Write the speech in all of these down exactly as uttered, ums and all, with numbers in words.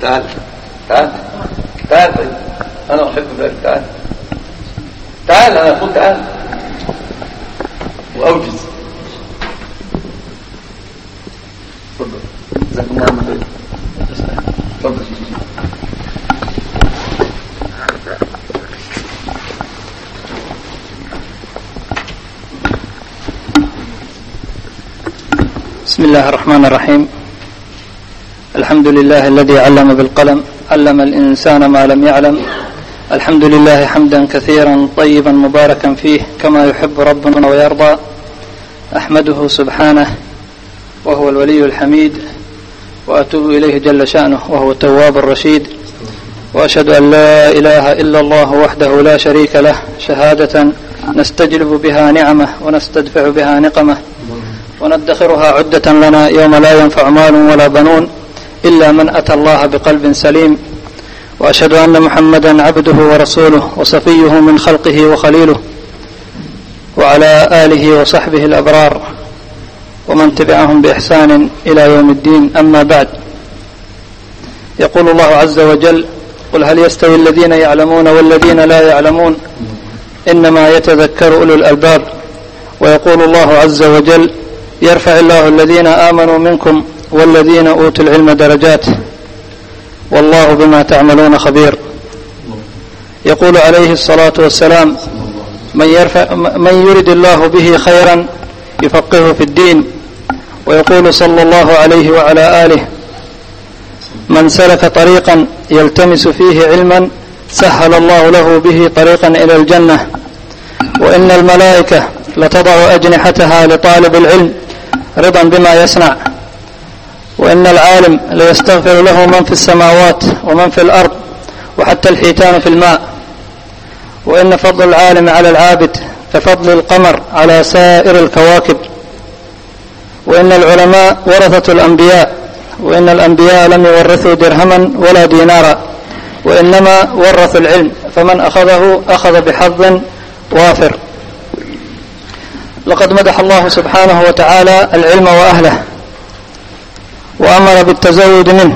تعال تعال تعال طيب. أنا أحب ذلك. تعال تعال أنا أقول تعال وأوجز. تفضل. جزاكم الله خير. تفضل. بسم الله الرحمن الرحيم. الحمد لله الذي علم بالقلم علم الإنسان ما لم يعلم. الحمد لله حمدا كثيرا طيبا مباركا فيه كما يحب ربنا ويرضى. أحمده سبحانه وهو الولي الحميد، وأتوب إليه جل شأنه وهو التواب الرشيد، وأشهد أن لا إله إلا الله وحده لا شريك له شهادة نستجلب بها نعمه ونستدفع بها نقمه وندخرها عدة لنا يوم لا ينفع مال ولا بنون إلا من أتى الله بقلب سليم. وأشهد أن محمدا عبده ورسوله وصفيه من خلقه وخليله، وعلى آله وصحبه الأبرار ومن تبعهم بإحسان إلى يوم الدين. أما بعد، يقول الله عز وجل: قل هل يستوي الذين يعلمون والذين لا يعلمون إنما يتذكر أولو الألباب. ويقول الله عز وجل: يرفع الله الذين آمنوا منكم والذين أوتوا العلم درجات والله بما تعملون خبير. يقول عليه الصلاة والسلام: من, يرفع من يرد الله به خيرا يفقهه في الدين. ويقول صلى الله عليه وعلى آله: من سلك طريقا يلتمس فيه علما سهل الله له به طريقا إلى الجنة. وإن الملائكة لتضع أجنحتها لطالب العلم رضا بما يصنع. وإن العالم ليستغفر له من في السماوات ومن في الأرض وحتى الحيتان في الماء. وإن فضل العالم على العابد كفضل القمر على سائر الكواكب. وإن العلماء ورثة الأنبياء، وإن الأنبياء لم يورثوا درهما ولا دينارا، وإنما ورثوا العلم، فمن أخذه أخذ بحظ وافر. لقد مدح الله سبحانه وتعالى العلم وأهله، وأمر بالتزود منه،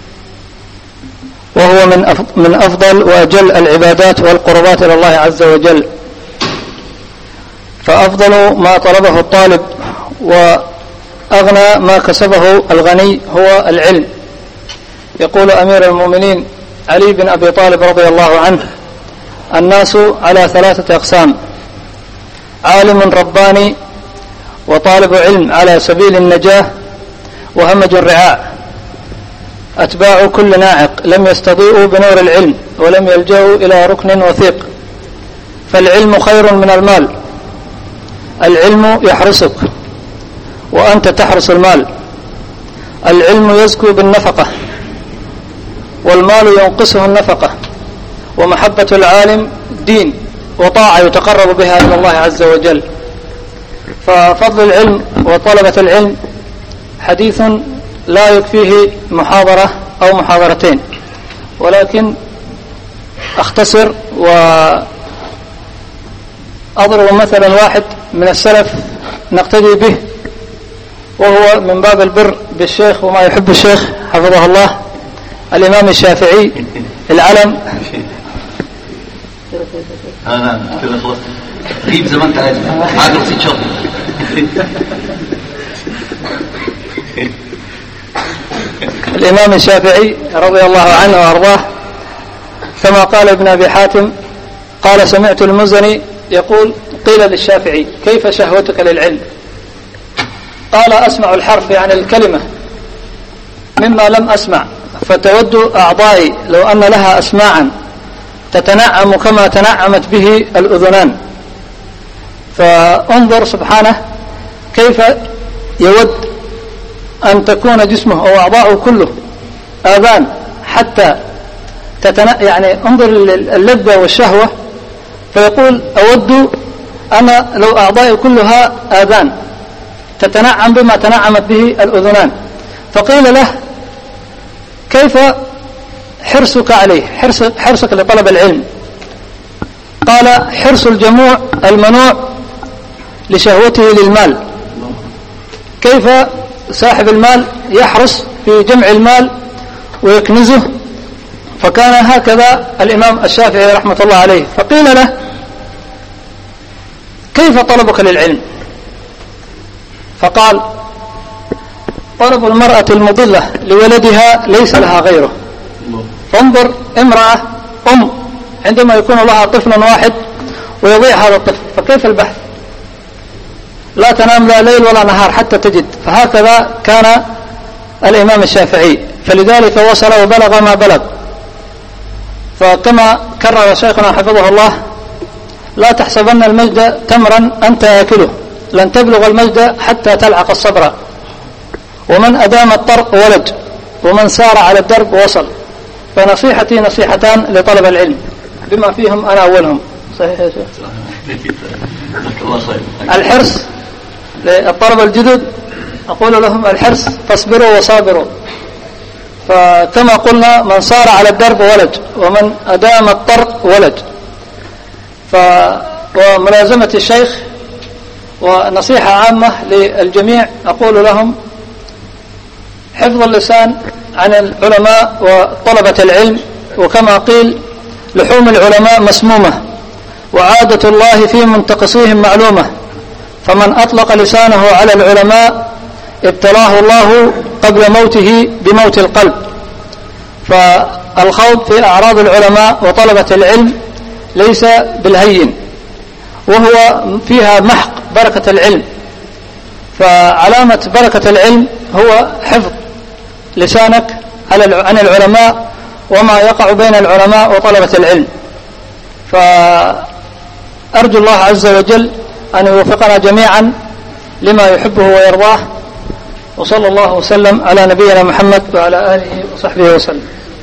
وهو من أفضل وأجل العبادات والقربات إلى الله عز وجل. فأفضل ما طلبه الطالب وأغنى ما كسبه الغني هو العلم. يقول أمير المؤمنين علي بن أبي طالب رضي الله عنه: الناس على ثلاثة أقسام: عالم رباني، وطالب علم على سبيل النجاة، وهمج الرعاع. أتباع كل ناعق لم يستضيئوا بنور العلم ولم يلجأوا إلى ركن وثيق. فالعلم خير من المال. العلم يحرسك وأنت تحرس المال. العلم يزكو بالنفقة والمال ينقصه النفقة. ومحبة العالم دين وطاعة يتقرب بها إلى الله عز وجل. ففضل العلم وطلبة العلم حديث لا يكفيه محاضرة أو محاضرتين، ولكن أختصر وأضرب مثلا واحد من السلف نقتدي به، وهو من باب البر بالشيخ وما يحب الشيخ حفظه الله، الإمام الشافعي العلم. أنا كذا خلاص غيب زمان تعالى عاد رصيد شرط. الإمام الشافعي رضي الله عنه وأرضاه، كما قال ابن أبي حاتم قال: سمعت المزني يقول: قيل للشافعي: كيف شهوتك للعلم؟ قال: أسمع الحرف يعني الكلمة مما لم أسمع، فتود أعضائي لو أن لها أسماعا تتنعم كما تنعمت به الأذنان. فانظر سبحانه كيف يود أن تكون جسمه أو أعضاؤه كله آذان حتى تتنع... يعني انظر اللذة والشهوة، فيقول: أود أنا لو أعضائي كلها آذان تتنعم بما تنعمت به الأذنان. فقيل له: كيف حرصك عليه، حرص حرصك لطلب العلم؟ قال: حرص الجموع المنوع لشهوته للمال. كيف صاحب المال يحرص في جمع المال ويكنزه. فكان هكذا الإمام الشافعي رحمة الله عليه. فقيل له: كيف طلبك للعلم؟ فقال: طلب المرأة المضلة لولدها ليس لها غيره. فانظر، امرأة أم عندما يكون لها طفل واحد ويضيع هذا الطفل، فكيف البحث؟ لا تنام لا ليل ولا نهار حتى تجد. فهكذا كان الإمام الشافعي، فلذلك وصل وبلغ ما بلغ. فكما كرر شيخنا حفظه الله: لا تحسبن المجد تمرا أنت ياكله، لن تبلغ المجد حتى تلعق الصبر. ومن أدام الطرق ولد، ومن سار على الدرب وصل. فنصيحتي نصيحتان لطلب العلم بما فيهم أنا أولهم. صحيح يا شيخ؟ الحرص للطلبة الجدد، أقول لهم: الحرص، فاصبروا وصابروا. فكما قلنا: من صار على الدرب ولد، ومن أدام الطرق ولد. ف وملازمة الشيخ. ونصيحة عامة للجميع أقول لهم: حفظ اللسان عن العلماء وطلبة العلم. وكما قيل: لحوم العلماء مسمومة، وعادة الله في منتقصيهم معلومة. فمن أطلق لسانه على العلماء ابتلاه الله قبل موته بموت القلب. فالخوض في أعراض العلماء وطلبة العلم ليس بالهين، وهو فيها محق بركة العلم. فعلامة بركة العلم هو حفظ لسانك عن العلماء وما يقع بين العلماء وطلبة العلم. فأرجو الله عز وجل أن يوفقنا جميعا لما يحبه ويرضاه. وصلى الله وسلم على نبينا محمد وعلى آله وصحبه وسلم.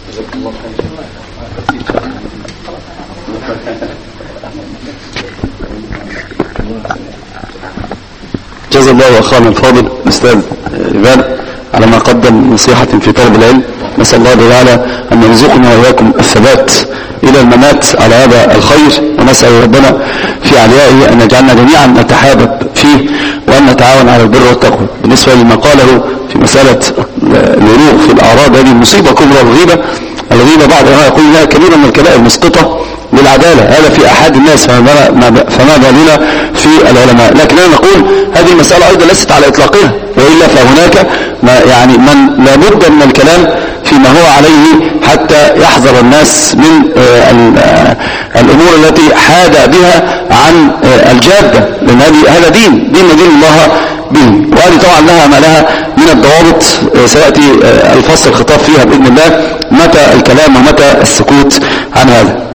جزا الله أخانا الفاضل الأستاذ ربان على ما قدم نصيحة في طلب العلم. نسأل الله تعالى أن يرزقنا وإياكم الثبات إلى الممات على هذا الخير، ونسأل ربنا في عليائه أن يجعلنا جميعا نتحابب فيه وأن نتعاون على البر والتقوى. بالنسبة لما قاله في مسألة الولوغ في الأعراض، هذه مصيبة كبرى. الغيبة الغيبة بعض ما يقول لها كبيرة من الكبائر مسقطة للعدالة، هذا في أحد الناس، فما بالنا في العلماء. لكننا نقول هذه المسألة أيضا ليست على إطلاقها، وإلا فهناك ما يعني من لا بد من الكلام فيما هو عليه حتى يحذر الناس من الأمور التي حاد بها عن الجادة، لأن هذا دين دين ندين الله به، وهذه طبعا لها ما لها من الضوابط سيأتي الفصل الخطاب فيها بإذن الله، متى الكلام ومتى السكوت عن هذا.